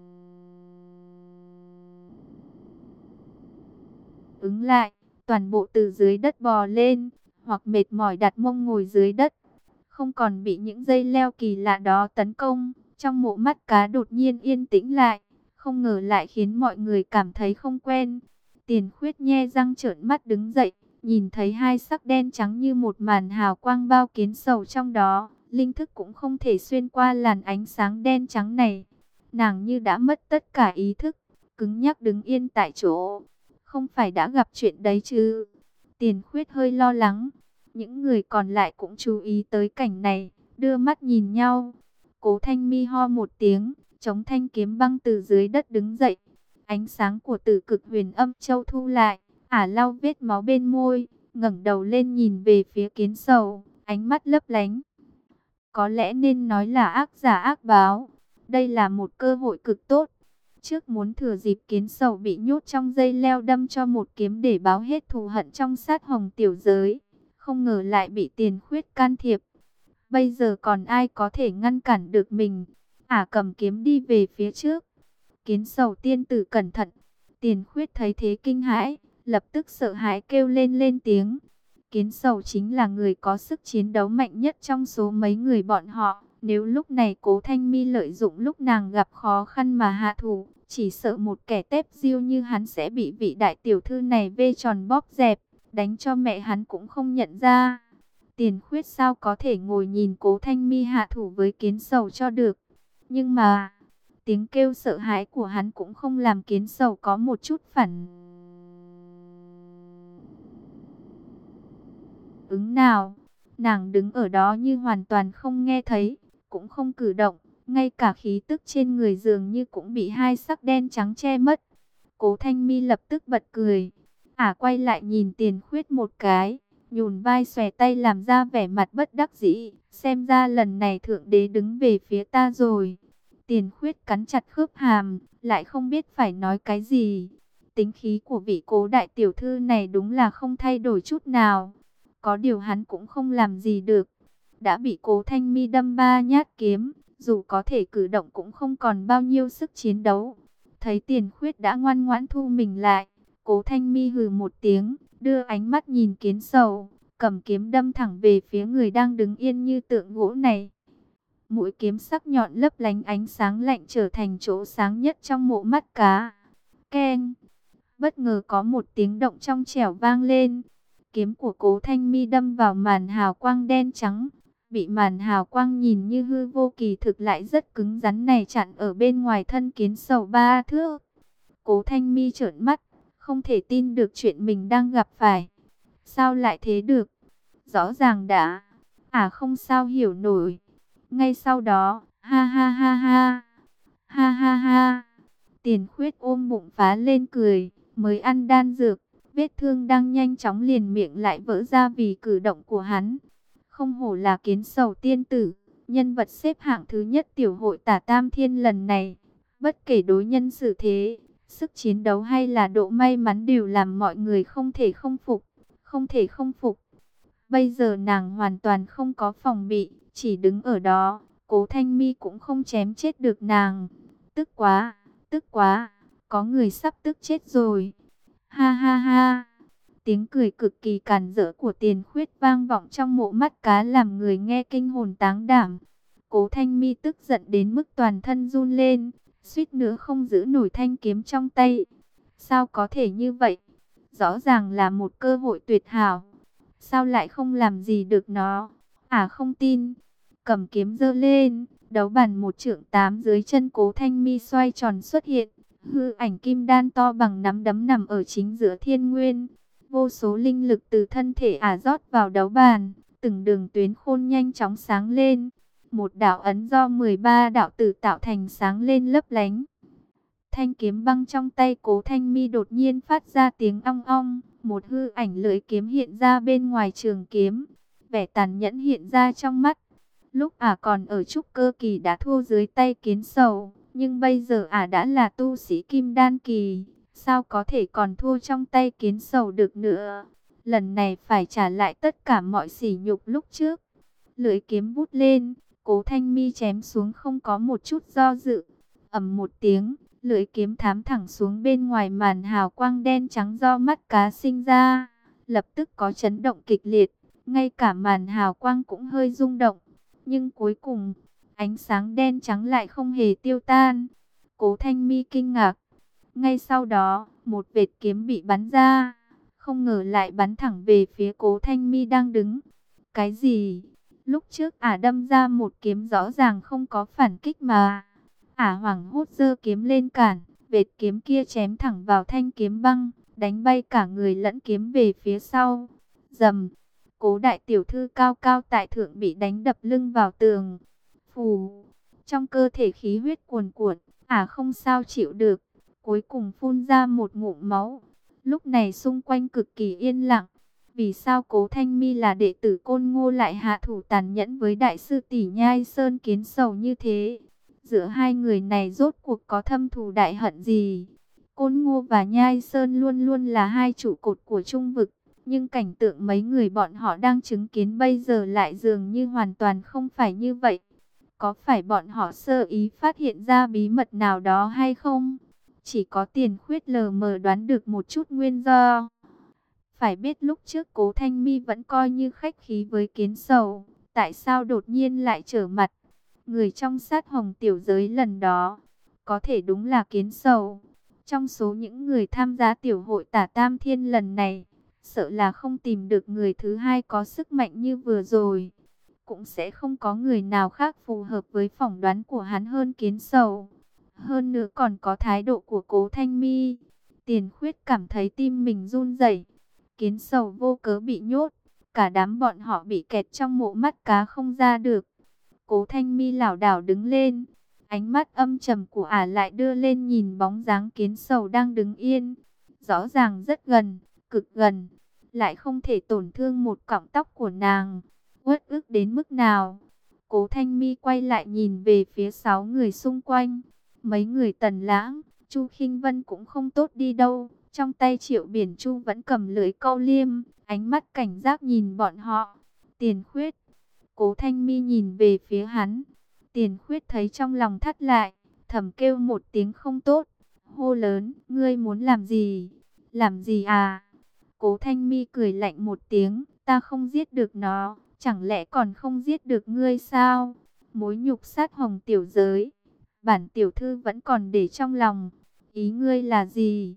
ứng lại, toàn bộ từ dưới đất bò lên, hoặc mệt mỏi đặt mông ngồi dưới đất. Không còn bị những dây leo kỳ lạ đó tấn công, trong mộ mắt cá đột nhiên yên tĩnh lại, không ngờ lại khiến mọi người cảm thấy không quen. Tiền Khuyết nhe răng trợn mắt đứng dậy, nhìn thấy hai sắc đen trắng như một màn hào quang bao kiến sầu trong đó, linh thức cũng không thể xuyên qua làn ánh sáng đen trắng này. Nàng như đã mất tất cả ý thức, cứng nhắc đứng yên tại chỗ. Không phải đã gặp chuyện đấy chứ? Tiền Khuyết hơi lo lắng. Những người còn lại cũng chú ý tới cảnh này, đưa mắt nhìn nhau. Cố Thanh Mi ho một tiếng, chống thanh kiếm băng từ dưới đất đứng dậy. Ánh sáng của Tử Cực Huyền Âm Châu thu lại, ả lau vết máu bên môi, ngẩng đầu lên nhìn về phía kiến sầu, ánh mắt lấp lánh. Có lẽ nên nói là ác giả ác báo. Đây là một cơ hội cực tốt. Trước muốn thừa dịp kiến sầu bị nhốt trong dây leo đâm cho một kiếm để báo hết thù hận trong sát hồng tiểu giới. Không ngờ lại bị Tiền Khuyết can thiệp. Bây giờ còn ai có thể ngăn cản được mình? Ả cầm kiếm đi về phía trước. Kiến sầu tiên tử cẩn thận. Tiền Khuyết thấy thế kinh hãi, lập tức sợ hãi kêu lên tiếng. Kiến sầu chính là người có sức chiến đấu mạnh nhất trong số mấy người bọn họ. Nếu lúc này Cố Thanh Mi lợi dụng lúc nàng gặp khó khăn mà hạ thủ, chỉ sợ một kẻ tép diêu như hắn sẽ bị vị đại tiểu thư này vê tròn bóp dẹp, đánh cho mẹ hắn cũng không nhận ra. Tiền Khuyết sao có thể ngồi nhìn Cố Thanh Mi hạ thủ với kiến sầu cho được. Nhưng mà, tiếng kêu sợ hãi của hắn cũng không làm kiến sầu có một chút phản ứng nào. Nàng đứng ở đó như hoàn toàn không nghe thấy, cũng không cử động, ngay cả khí tức trên người dường như cũng bị hai sắc đen trắng che mất. Cố Thanh Mi lập tức bật cười. Ả quay lại nhìn Tiền Khuyết một cái, nhún vai xòe tay làm ra vẻ mặt bất đắc dĩ. Xem ra lần này Thượng Đế đứng về phía ta rồi. Tiền Khuyết cắn chặt khớp hàm, lại không biết phải nói cái gì. Tính khí của vị Cố đại tiểu thư này đúng là không thay đổi chút nào. Có điều hắn cũng không làm gì được. Đã bị Cố Thanh Mi đâm 3 nhát kiếm, dù có thể cử động cũng không còn bao nhiêu sức chiến đấu. Thấy Tiền Khuyết đã ngoan ngoãn thu mình lại, Cố Thanh Mi hừ một tiếng, đưa ánh mắt nhìn kiến sầu, cầm kiếm đâm thẳng về phía người đang đứng yên như tượng gỗ này. Mũi kiếm sắc nhọn lấp lánh ánh sáng lạnh trở thành chỗ sáng nhất trong mộ mắt cá. Keng! Bất ngờ có một tiếng động trong trẻo vang lên. Kiếm của Cố Thanh Mi đâm vào màn hào quang đen trắng. Bị màn hào quang nhìn như hư vô kỳ thực lại rất cứng rắn này chặn ở bên ngoài thân kiến sầu 3 thước. Cố Thanh Mi trợn mắt, không thể tin được chuyện mình đang gặp phải. Sao lại thế được? Rõ ràng đã. Không sao hiểu nổi. Ngay sau đó, ha ha ha ha, ha ha ha. Tiền Khuyết ôm bụng phá lên cười, mới ăn đan dược, vết thương đang nhanh chóng liền miệng lại vỡ ra vì cử động của hắn. Không hổ là kiến sầu tiên tử, nhân vật xếp hạng thứ nhất tiểu hội Tả Tam Thiên lần này. Bất kể đối nhân xử thế, sức chiến đấu hay là độ may mắn đều làm mọi người không thể không phục, không thể không phục. Bây giờ nàng hoàn toàn không có phòng bị, chỉ đứng ở đó, Cố Thanh Mi cũng không chém chết được nàng. Tức quá, có người sắp tức chết rồi. Ha ha ha. Tiếng cười cực kỳ càn rỡ của Tiền Khuyết vang vọng trong mộ mắt cá làm người nghe kinh hồn táng đảm. Cố Thanh Mi tức giận đến mức toàn thân run lên, suýt nữa không giữ nổi thanh kiếm trong tay. Sao có thể như vậy? Rõ ràng là một cơ hội tuyệt hảo. Sao lại không làm gì được nó? Không tin. Cầm kiếm giơ lên, đấu bàn 1,8 trượng dưới chân Cố Thanh Mi xoay tròn xuất hiện. Hư ảnh kim đan to bằng nắm đấm nằm ở chính giữa thiên nguyên. Vô số linh lực từ thân thể rót vào đấu bàn, từng đường tuyến khôn nhanh chóng sáng lên. Một đạo ấn do 13 đạo tử tạo thành sáng lên lấp lánh. Thanh kiếm băng trong tay Cố Thanh Mi đột nhiên phát ra tiếng ong ong, một hư ảnh lưỡi kiếm hiện ra bên ngoài trường kiếm, vẻ tàn nhẫn hiện ra trong mắt. Lúc còn ở trúc cơ kỳ đã thua dưới tay kiến sầu, nhưng bây giờ đã là tu sĩ kim đan kỳ, sao có thể còn thua trong tay kiến sầu được nữa. Lần này phải trả lại tất cả mọi sỉ nhục lúc trước. Lưỡi kiếm vút lên, Cố Thanh Mi chém xuống không có một chút do dự. Ầm một tiếng, lưỡi kiếm thám thẳng xuống bên ngoài màn hào quang đen trắng do mắt cá sinh ra, lập tức có chấn động kịch liệt, ngay cả màn hào quang cũng hơi rung động. Nhưng cuối cùng, ánh sáng đen trắng lại không hề tiêu tan. Cố Thanh Mi kinh ngạc. Ngay sau đó, một vệt kiếm bị bắn ra, không ngờ lại bắn thẳng về phía Cố Thanh Mi đang đứng. Cái gì? Lúc trước đâm ra một kiếm rõ ràng không có phản kích mà. Hoảng hốt giơ kiếm lên cản, vệt kiếm kia chém thẳng vào thanh kiếm băng, đánh bay cả người lẫn kiếm về phía sau. Rầm, Cố đại tiểu thư cao cao tại thượng bị đánh đập lưng vào tường. Phù, trong cơ thể khí huyết cuồn cuộn, không sao chịu được, cuối cùng phun ra một ngụm máu. Lúc này xung quanh cực kỳ yên lặng. Vì sao Cố Thanh Mi là đệ tử Côn Ngô lại hạ thủ tàn nhẫn với đại sư tỷ Nhai Sơn Kiến Sầu như thế? Giữa hai người này rốt cuộc có thâm thù đại hận gì? Côn Ngô và Nhai Sơn luôn luôn là hai trụ cột của Trung vực, nhưng cảnh tượng mấy người bọn họ đang chứng kiến bây giờ lại dường như hoàn toàn không phải như vậy. Có phải bọn họ sơ ý phát hiện ra bí mật nào đó hay không? Chỉ có Tiền Khuyết lờ mờ đoán được một chút nguyên do. Phải biết lúc trước Cố Thanh Mi vẫn coi như khách khí với Kiến Sầu, tại sao đột nhiên lại trở mặt? Người trong sát hồng tiểu giới lần đó, có thể đúng là Kiến Sầu. Trong số những người tham gia tiểu hội Tả Tam Thiên lần này, sợ là không tìm được người thứ hai có sức mạnh như vừa rồi. Cũng sẽ không có người nào khác phù hợp với phỏng đoán của hắn hơn Kiến Sầu. Hơn nữa còn có thái độ của Cố Thanh Mi. Tiền Khuyết cảm thấy tim mình run rẩy. Kiến Sầu vô cớ bị nhốt, cả đám bọn họ bị kẹt trong mộ mắt cá không ra được. Cố Thanh Mi lảo đảo đứng lên, ánh mắt âm trầm của lại đưa lên nhìn bóng dáng Kiến Sầu đang đứng yên. Rõ ràng rất gần, cực gần, lại không thể tổn thương một cọng tóc của nàng. Uất ức đến mức nào? Cố Thanh Mi quay lại nhìn về phía 6 người xung quanh. Mấy người Tần Lãng, Chu Khinh Vân cũng không tốt đi đâu. Trong tay Triệu Biển Chu vẫn cầm lưỡi câu liêm, ánh mắt cảnh giác nhìn bọn họ. Tiền Khuyết. Cố Thanh Mi nhìn về phía hắn. Tiền Khuyết thấy trong lòng thắt lại, thầm kêu một tiếng không tốt. Hô lớn, ngươi muốn làm gì? Làm gì à? Cố Thanh Mi cười lạnh một tiếng, ta không giết được nó, chẳng lẽ còn không giết được ngươi sao? Mối nhục sát hồng tiểu giới, bản tiểu thư vẫn còn để trong lòng. Ý ngươi là gì?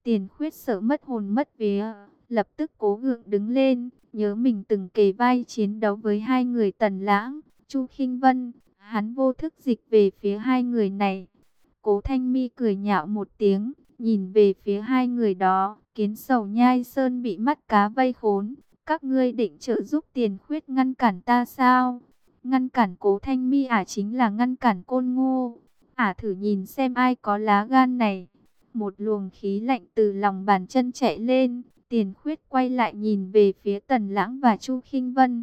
Tiền Khuyết sợ mất hồn mất vía, lập tức cố gượng đứng lên, nhớ mình từng kề vai chiến đấu với hai người Tần Lãng, Chu Khinh Vân, hắn vô thức dịch về phía hai người này. Cố Thanh Mi cười nhạo một tiếng, nhìn về phía hai người đó, Kiến Sầu Nhai Sơn bị mắt cá vây khốn, các ngươi định trợ giúp Tiền Khuyết ngăn cản ta sao? Ngăn cản Cố Thanh Mi chính là ngăn cản Côn Ngô. Thử nhìn xem ai có lá gan này. Một luồng khí lạnh từ lòng bàn chân chạy lên, Tiền Khuyết quay lại nhìn về phía Tần Lãng và Chu Khinh Vân.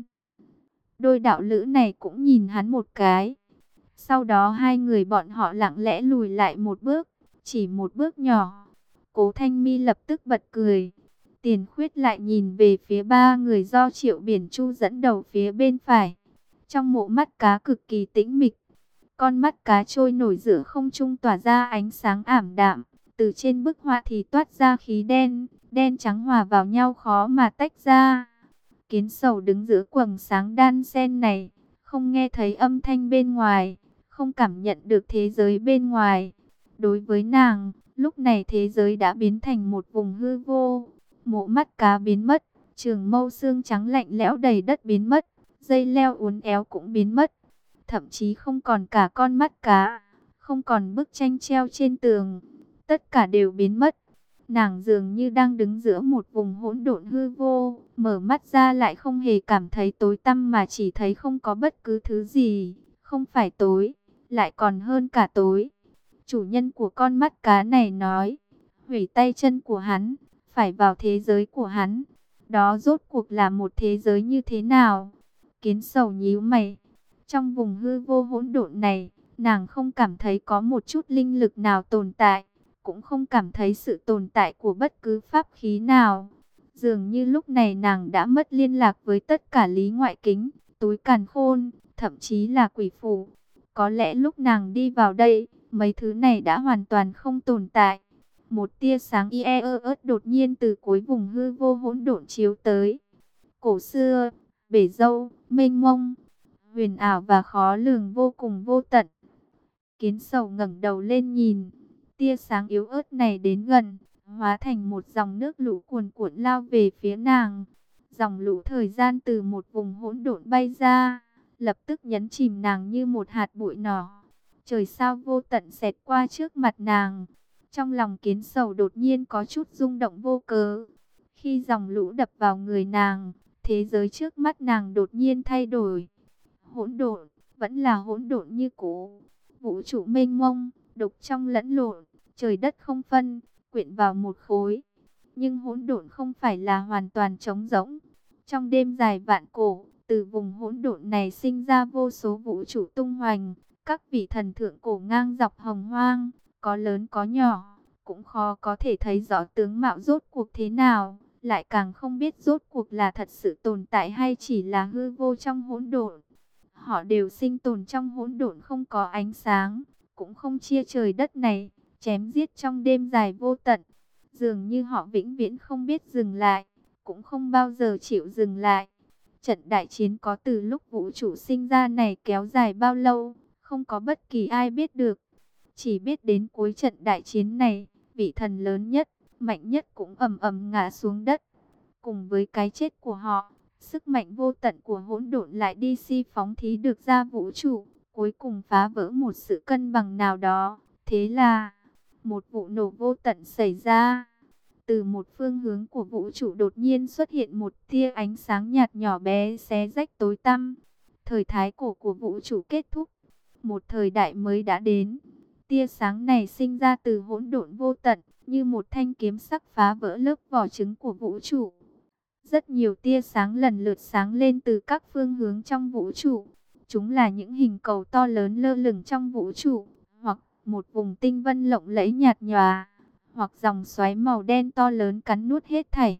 Đôi đạo lữ này cũng nhìn hắn một cái. Sau đó hai người bọn họ lặng lẽ lùi lại một bước, chỉ một bước nhỏ. Cố Thanh Mi lập tức bật cười. Tiền Khuyết lại nhìn về phía ba người do Triệu Biển Chu dẫn đầu phía bên phải. Trong mộ mắt cá cực kỳ tĩnh mịch, con mắt cá trôi nổi giữa không trung tỏa ra ánh sáng ảm đạm. Từ trên bức họa thì toát ra khí đen, đen trắng hòa vào nhau khó mà tách ra. Kiến Sầu đứng giữa quầng sáng đan xen này, không nghe thấy âm thanh bên ngoài, không cảm nhận được thế giới bên ngoài. Đối với nàng, lúc này thế giới đã biến thành một vùng hư vô. Mộ mắt cá biến mất, trường mâu xương trắng lạnh lẽo đầy đất biến mất, dây leo uốn éo cũng biến mất. Thậm chí không còn cả con mắt cá, không còn bức tranh treo trên tường. Tất cả đều biến mất. Nàng dường như đang đứng giữa một vùng hỗn độn hư vô, mở mắt ra lại không hề cảm thấy tối tăm mà chỉ thấy không có bất cứ thứ gì, không phải tối, lại còn hơn cả tối. Chủ nhân của con mắt cá này nói, hủy tay chân của hắn, phải vào thế giới của hắn. Đó rốt cuộc là một thế giới như thế nào? Kiến Sầu nhíu mày. Trong vùng hư vô hỗn độn này, nàng không cảm thấy có một chút linh lực nào tồn tại, cũng không cảm thấy sự tồn tại của bất cứ pháp khí nào. Dường như lúc này nàng đã mất liên lạc với tất cả lý ngoại kính, túi càn khôn, thậm chí là quỷ phủ. Có lẽ lúc nàng đi vào đây, mấy thứ này đã hoàn toàn không tồn tại. Một tia sáng ớt đột nhiên từ cuối vùng hư vô hỗn độn chiếu tới. Cổ xưa, bể dâu, mênh mông, huyền ảo và khó lường vô cùng vô tận. Kiến Sầu ngẩng đầu lên nhìn, tia sáng yếu ớt này đến gần, hóa thành một dòng nước lũ cuồn cuộn lao về phía nàng. Dòng lũ thời gian từ một vùng hỗn độn bay ra, lập tức nhấn chìm nàng như một hạt bụi nhỏ. Trời sao vô tận xẹt qua trước mặt nàng. Trong lòng Kiến Sầu đột nhiên có chút rung động vô cớ. Khi dòng lũ đập vào người nàng, thế giới trước mắt nàng đột nhiên thay đổi. Hỗn độn, vẫn là hỗn độn như cũ. Vũ trụ mênh mông, đục trong lẫn lộn, trời đất không phân, quyện vào một khối. Nhưng hỗn độn không phải là hoàn toàn trống rỗng. Trong đêm dài vạn cổ, từ vùng hỗn độn này sinh ra vô số vũ trụ tung hoành. Các vị thần thượng cổ ngang dọc hồng hoang, có lớn có nhỏ, cũng khó có thể thấy rõ tướng mạo rốt cuộc thế nào, lại càng không biết rốt cuộc là thật sự tồn tại hay chỉ là hư vô trong hỗn độn. Họ đều sinh tồn trong hỗn độn không có ánh sáng, cũng không chia trời đất này, chém giết trong đêm dài vô tận. Dường như họ vĩnh viễn không biết dừng lại, cũng không bao giờ chịu dừng lại. Trận đại chiến có từ lúc vũ trụ sinh ra này kéo dài bao lâu, không có bất kỳ ai biết được. Chỉ biết đến cuối trận đại chiến này, vị thần lớn nhất, mạnh nhất cũng ầm ầm ngã xuống đất. Cùng với cái chết của họ, sức mạnh vô tận của hỗn độn lại đi phóng thí được ra vũ trụ, cuối cùng phá vỡ một sự cân bằng nào đó. Thế là, một vụ nổ vô tận xảy ra. Từ một phương hướng của vũ trụ đột nhiên xuất hiện một tia ánh sáng nhạt nhỏ bé xé rách tối tăm. Thời thái cổ của vũ trụ kết thúc, một thời đại mới đã đến. Tia sáng này sinh ra từ hỗn độn vô tận, như một thanh kiếm sắc phá vỡ lớp vỏ trứng của vũ trụ. Rất nhiều tia sáng lần lượt sáng lên từ các phương hướng trong vũ trụ. Chúng là những hình cầu to lớn lơ lửng trong vũ trụ, hoặc một vùng tinh vân lộng lẫy nhạt nhòa, hoặc dòng xoáy màu đen to lớn cắn nuốt hết thảy.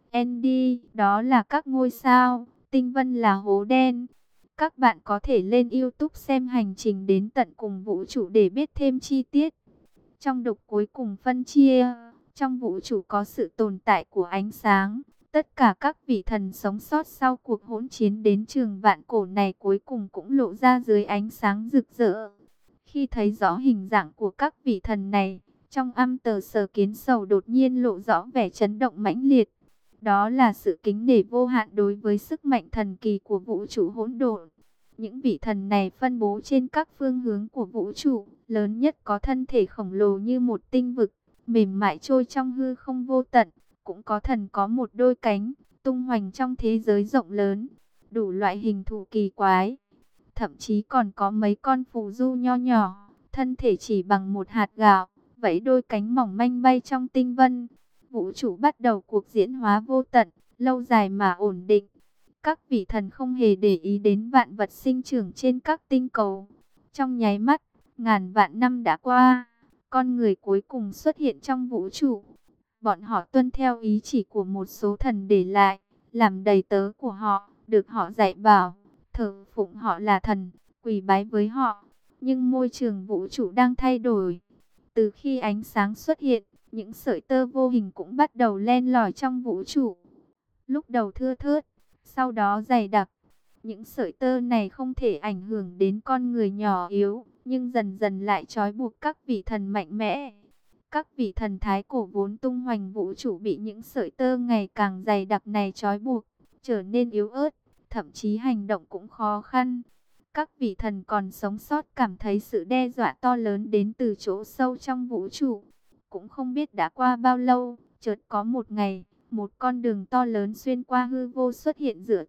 Andy, đó là các ngôi sao, tinh vân là hố đen. Các bạn có thể lên YouTube xem hành trình đến tận cùng vũ trụ để biết thêm chi tiết. Trong đục cuối cùng phân chia, trong vũ trụ có sự tồn tại của ánh sáng. Tất cả các vị thần sống sót sau cuộc hỗn chiến đến trường vạn cổ này cuối cùng cũng lộ ra dưới ánh sáng rực rỡ. Khi thấy rõ hình dạng của các vị thần này, Trong âm tờ Sở Kiến Sầu đột nhiên lộ rõ vẻ chấn động mãnh liệt. Đó là sự kính nể vô hạn đối với sức mạnh thần kỳ của vũ trụ hỗn độn. Những vị thần này phân bố trên các phương hướng của vũ trụ, lớn nhất có thân thể khổng lồ như một tinh vực, mềm mại trôi trong hư không vô tận, cũng có thần có một đôi cánh, tung hoành trong thế giới rộng lớn, đủ loại hình thù kỳ quái. Thậm chí còn có mấy con phù du nho nhỏ, thân thể chỉ bằng một hạt gạo, vẫy đôi cánh mỏng manh bay trong tinh vân. Vũ trụ bắt đầu cuộc diễn hóa vô tận, lâu dài mà ổn định. Các vị thần không hề để ý đến vạn vật sinh trưởng trên các tinh cầu. Trong nháy mắt, ngàn vạn năm đã qua, con người cuối cùng xuất hiện trong vũ trụ. Bọn họ tuân theo ý chỉ của một số thần để lại, làm đầy tớ của họ, được họ dạy bảo, thờ phụng họ là thần, quỳ bái với họ. Nhưng môi trường vũ trụ đang thay đổi. Từ khi ánh sáng xuất hiện, những sợi tơ vô hình cũng bắt đầu len lỏi trong vũ trụ. Lúc đầu thưa thớt, sau đó dày đặc. Những sợi tơ này không thể ảnh hưởng đến con người nhỏ yếu, nhưng dần dần lại trói buộc các vị thần mạnh mẽ. Các vị thần thái cổ vốn tung hoành vũ trụ bị những sợi tơ ngày càng dày đặc này trói buộc, trở nên yếu ớt, thậm chí hành động cũng khó khăn. Các vị thần còn sống sót cảm thấy sự đe dọa to lớn đến từ chỗ sâu trong vũ trụ. Cũng không biết đã qua bao lâu, chợt có một ngày, một con đường to lớn xuyên qua hư vô xuất hiện giữa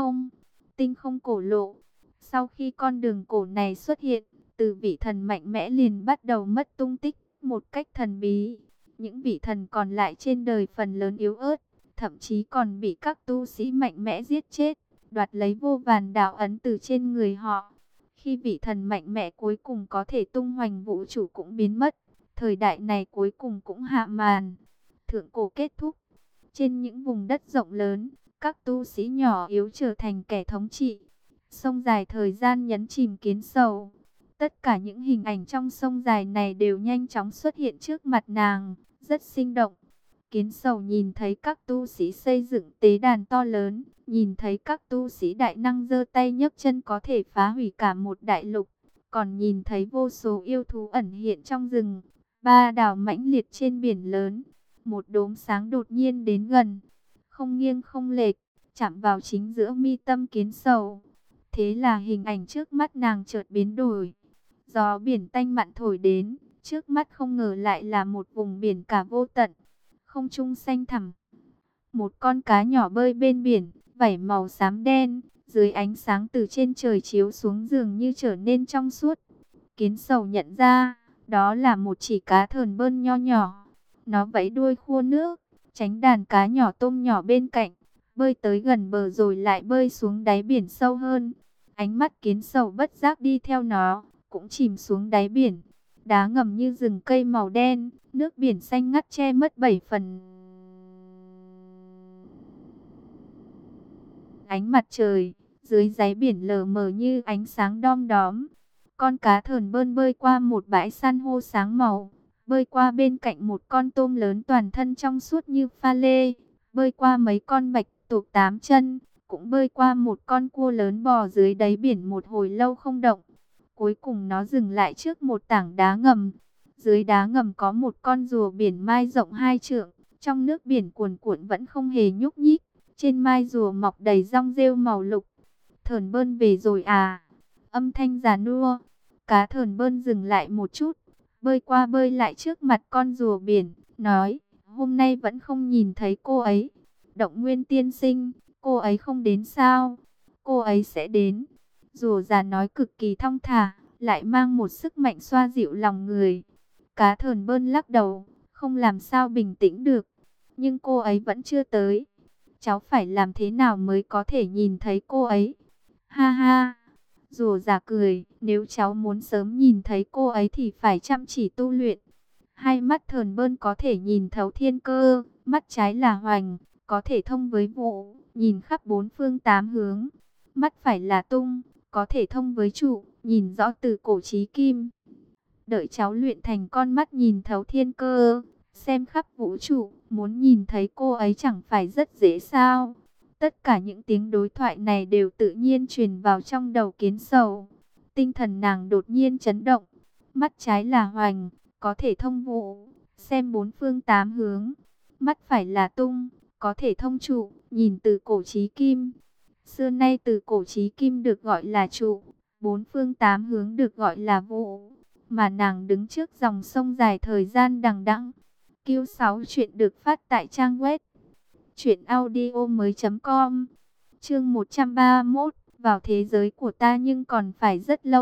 tinh không cổ lộ. Sau khi con đường cổ này xuất hiện, từ vị thần mạnh mẽ liền bắt đầu mất tung tích, một cách thần bí. Những vị thần còn lại trên đời phần lớn yếu ớt, thậm chí còn bị các tu sĩ mạnh mẽ giết chết, đoạt lấy vô vàn đạo ấn từ trên người họ. Khi vị thần mạnh mẽ cuối cùng có thể tung hoành vũ trụ cũng biến mất, thời đại này cuối cùng cũng hạ màn. Thượng cổ kết thúc. Trên những vùng đất rộng lớn, các tu sĩ nhỏ yếu trở thành kẻ thống trị. Sông dài thời gian nhấn chìm Kiến Sầu. Tất cả những hình ảnh trong sông dài này đều nhanh chóng xuất hiện trước mặt nàng, rất sinh động. Kiến Sầu nhìn thấy các tu sĩ xây dựng tế đàn to lớn, nhìn thấy các tu sĩ đại năng giơ tay nhấc chân có thể phá hủy cả một đại lục, còn nhìn thấy vô số yêu thú ẩn hiện trong rừng, ba đảo mãnh liệt trên biển lớn. Một đốm sáng đột nhiên đến gần, không nghiêng không lệch, chạm vào chính giữa mi tâm Kiến Sầu. Thế là hình ảnh trước mắt nàng chợt biến đổi. Gió biển tanh mặn thổi đến, trước mắt không ngờ lại là một vùng biển cả vô tận, không trung xanh thẳm. Một con cá nhỏ bơi bên biển, vảy màu xám đen, dưới ánh sáng từ trên trời chiếu xuống dường như trở nên trong suốt. Kiến Sầu nhận ra, đó là một chỉ cá thờn bơn nho nhỏ. Nó vẫy đuôi khua nước, tránh đàn cá nhỏ tôm nhỏ bên cạnh, bơi tới gần bờ rồi lại bơi xuống đáy biển sâu hơn. Ánh mắt Kiến Sầu bất giác đi theo nó, cũng chìm xuống đáy biển. Đá ngầm như rừng cây màu đen, nước biển xanh ngắt che mất 7 phần ánh mặt trời, dưới đáy biển lờ mờ như ánh sáng đom đóm. Con cá thờn bơn bơi qua một bãi san hô sáng màu, bơi qua bên cạnh một con tôm lớn toàn thân trong suốt như pha lê, bơi qua mấy con bạch tuộc 8 chân, cũng bơi qua một con cua lớn bò dưới đáy biển một hồi lâu không động. Cuối cùng nó dừng lại trước một tảng đá ngầm. Dưới đá ngầm có một con rùa biển mai rộng 2 trượng, trong nước biển cuồn cuộn vẫn không hề nhúc nhích. Trên mai rùa mọc đầy rong rêu màu lục. Thờn bơn về rồi à? Âm thanh già nua. Cá thờn bơn dừng lại một chút, bơi qua bơi lại trước mặt con rùa biển, nói, hôm nay vẫn không nhìn thấy cô ấy. Động Nguyên tiên sinh, cô ấy không đến sao? Cô ấy sẽ đến. Rùa già nói cực kỳ thong thả, lại mang một sức mạnh xoa dịu lòng người. Cá thờn bơn lắc đầu, không làm sao bình tĩnh được. Nhưng cô ấy vẫn chưa tới. Cháu phải làm thế nào mới có thể nhìn thấy cô ấy? Ha ha! Rùa già cười, nếu cháu muốn sớm nhìn thấy cô ấy thì phải chăm chỉ tu luyện. Hai mắt thờn bơn có thể nhìn thấu thiên cơ, mắt trái là hoành, có thể thông với vũ, nhìn khắp 4 phương 8 hướng. Mắt phải là tung, có thể thông với trụ, nhìn rõ từ cổ chí kim. Đợi cháu luyện thành con mắt nhìn thấu thiên cơ, xem khắp vũ trụ, muốn nhìn thấy cô ấy chẳng phải rất dễ sao? Tất cả những tiếng đối thoại này đều tự nhiên truyền vào trong đầu Kiến Sầu. Tinh thần nàng đột nhiên chấn động. Mắt trái là hoành, có thể thông vũ, xem bốn phương tám hướng. Mắt phải là tung, có thể thông trụ, nhìn từ cổ chí kim. Xưa nay từ cổ chí kim được gọi là trụ, bốn phương tám hướng được gọi là vụ. Mà nàng đứng trước dòng sông dài thời gian đằng đẵng. Q6 chuyện được phát tại trang web truyệnaudiomoi.com. Chương 131, vào thế giới của ta nhưng còn phải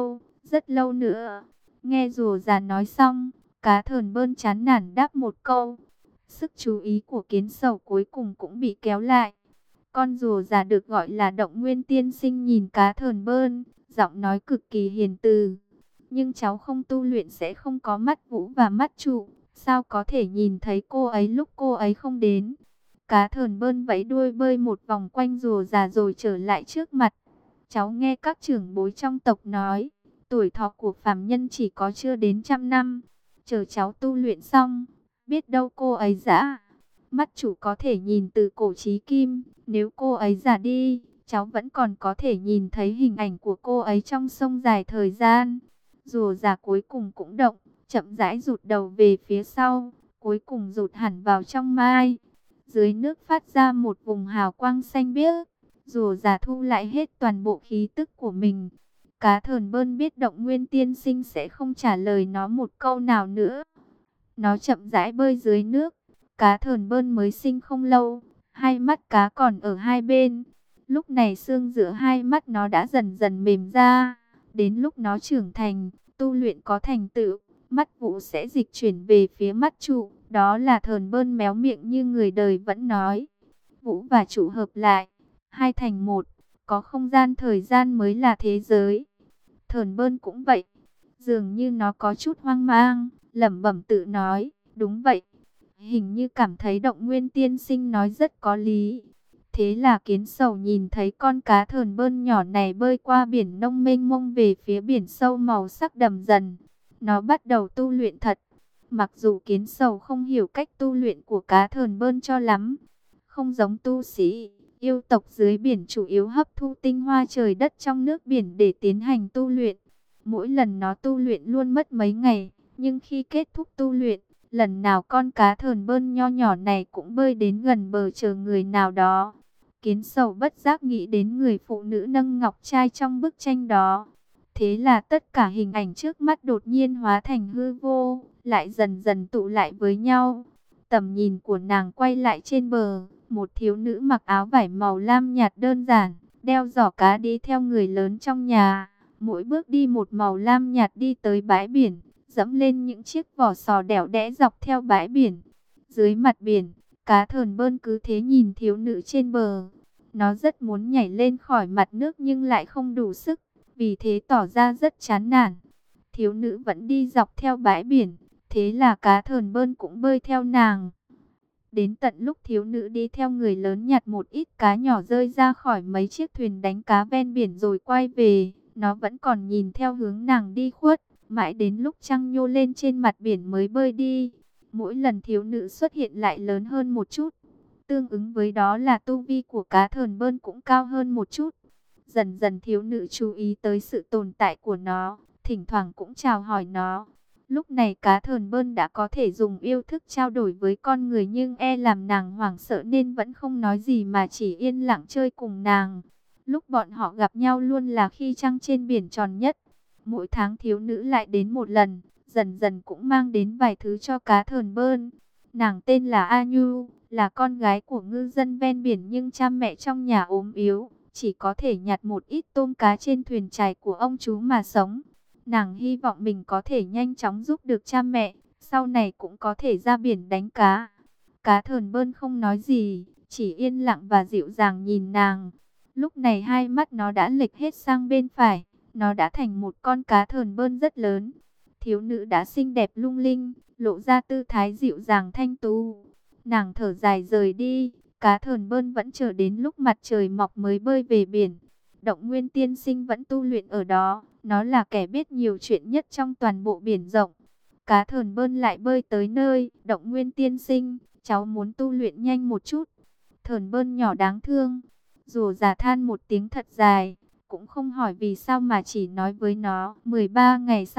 rất lâu nữa. Nghe rùa già nói xong, cá Thờn Bơn chán nản đáp một câu. Sức chú ý của Kiến Sầu cuối cùng cũng bị kéo lại. Con rùa già được gọi là Động Nguyên Tiên Sinh nhìn cá Thờn Bơn, giọng nói cực kỳ hiền từ. Nhưng cháu không tu luyện sẽ không có mắt vũ và mắt trụ, sao có thể nhìn thấy cô ấy lúc cô ấy không đến. Cá Thờn Bơn vẫy đuôi bơi một vòng quanh rùa già rồi trở lại trước mặt. Cháu nghe các trưởng bối trong tộc nói, tuổi thọ của phàm nhân chỉ có chưa đến 100 năm. Chờ cháu tu luyện xong, biết đâu cô ấy già. Mắt chủ có thể nhìn từ cổ chí kim, nếu cô ấy già đi, cháu vẫn còn có thể nhìn thấy hình ảnh của cô ấy trong sông dài thời gian. Rùa già cuối cùng cũng động, chậm rãi rụt đầu về phía sau, cuối cùng rụt hẳn vào trong mai. Dưới nước phát ra một vùng hào quang xanh biếc, rùa già thu lại hết toàn bộ khí tức của mình. Cá Thờn Bơn biết Động Nguyên Tiên Sinh sẽ không trả lời nó một câu nào nữa. Nó chậm rãi bơi dưới nước. Cá Thờn Bơn mới sinh không lâu, hai mắt cá còn ở hai bên. Lúc này xương giữa hai mắt nó đã dần dần mềm ra. Đến lúc nó trưởng thành, tu luyện có thành tựu, mắt vũ sẽ dịch chuyển về phía mắt trụ. Đó là Thờn Bơn méo miệng như người đời vẫn nói. Vũ và trụ hợp lại, hai thành một, có không gian thời gian mới là thế giới. Thờn Bơn cũng vậy, dường như nó có chút hoang mang, lẩm bẩm tự nói, đúng vậy. Hình như cảm thấy Động Nguyên Tiên Sinh nói rất có lý. Thế là Kiến Sầu nhìn thấy con cá Thờn Bơn nhỏ này bơi qua biển nông mênh mông về phía biển sâu màu sắc đậm dần. Nó bắt đầu tu luyện thật. Mặc dù Kiến Sầu không hiểu cách tu luyện của cá Thờn Bơn cho lắm. Không giống tu sĩ, yêu tộc dưới biển chủ yếu hấp thu tinh hoa trời đất trong nước biển để tiến hành tu luyện. Mỗi lần nó tu luyện luôn mất mấy ngày, nhưng khi kết thúc tu luyện, lần nào con cá Thờn Bơn nho nhỏ này cũng bơi đến gần bờ chờ người nào đó. Kiến Sầu bất giác nghĩ đến người phụ nữ nâng ngọc trai trong bức tranh đó. Thế là tất cả hình ảnh trước mắt đột nhiên hóa thành hư vô, lại dần dần tụ lại với nhau. Tầm nhìn của nàng quay lại trên bờ, một thiếu nữ mặc áo vải màu lam nhạt đơn giản, đeo giỏ cá đi theo người lớn trong nhà. Mỗi bước đi một màu lam nhạt đi tới bãi biển, dẫm lên những chiếc vỏ sò đẽo đẽ dọc theo bãi biển. Dưới mặt biển, cá Thờn Bơn cứ thế nhìn thiếu nữ trên bờ. Nó rất muốn nhảy lên khỏi mặt nước nhưng lại không đủ sức, vì thế tỏ ra rất chán nản. Thiếu nữ vẫn đi dọc theo bãi biển, thế là cá Thờn Bơn cũng bơi theo nàng. Đến tận lúc thiếu nữ đi theo người lớn nhặt một ít cá nhỏ rơi ra khỏi mấy chiếc thuyền đánh cá ven biển rồi quay về, nó vẫn còn nhìn theo hướng nàng đi khuất, mãi đến lúc trăng nhô lên trên mặt biển mới bơi đi. Mỗi lần thiếu nữ xuất hiện lại lớn hơn một chút, tương ứng với đó là tu vi của cá Thờn Bơn cũng cao hơn một chút. Dần dần thiếu nữ chú ý tới sự tồn tại của nó, thỉnh thoảng cũng chào hỏi nó. Lúc này cá Thờn Bơn đã có thể dùng yêu thức trao đổi với con người nhưng làm nàng hoảng sợ nên vẫn không nói gì mà chỉ yên lặng chơi cùng nàng. Lúc bọn họ gặp nhau luôn là khi trăng trên biển tròn nhất. Mỗi tháng thiếu nữ lại đến một lần, dần dần cũng mang đến vài thứ cho cá Thờn Bơn. Nàng tên là A Nhu, là con gái của ngư dân ven biển nhưng cha mẹ trong nhà ốm yếu, chỉ có thể nhặt một ít tôm cá trên thuyền chài của ông chú mà sống. Nàng hy vọng mình có thể nhanh chóng giúp được cha mẹ, sau này cũng có thể ra biển đánh cá. Cá Thờn Bơn không nói gì, chỉ yên lặng và dịu dàng nhìn nàng. Lúc này hai mắt nó đã lệch hết sang bên phải, nó đã thành một con cá Thờn Bơn rất lớn. Thiếu nữ đã xinh đẹp lung linh, lộ ra tư thái dịu dàng thanh tú. Nàng thở dài rời đi, cá Thờn Bơn vẫn chờ đến lúc mặt trời mọc mới bơi về biển. Động Nguyên Tiên Sinh vẫn tu luyện ở đó, nó là kẻ biết nhiều chuyện nhất trong toàn bộ biển rộng. Cá Thờn Bơn lại bơi tới nơi, Động Nguyên Tiên Sinh, cháu muốn tu luyện nhanh một chút. Thờn Bơn nhỏ đáng thương, rùa già than một tiếng thật dài, cũng không hỏi vì sao mà chỉ nói với nó. 13 ngày sau,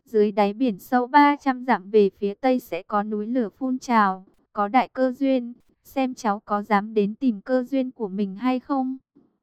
Dưới đáy biển sâu 300 dặm về phía tây sẽ có núi lửa phun trào, có đại cơ duyên, xem cháu có dám đến tìm cơ duyên của mình hay không.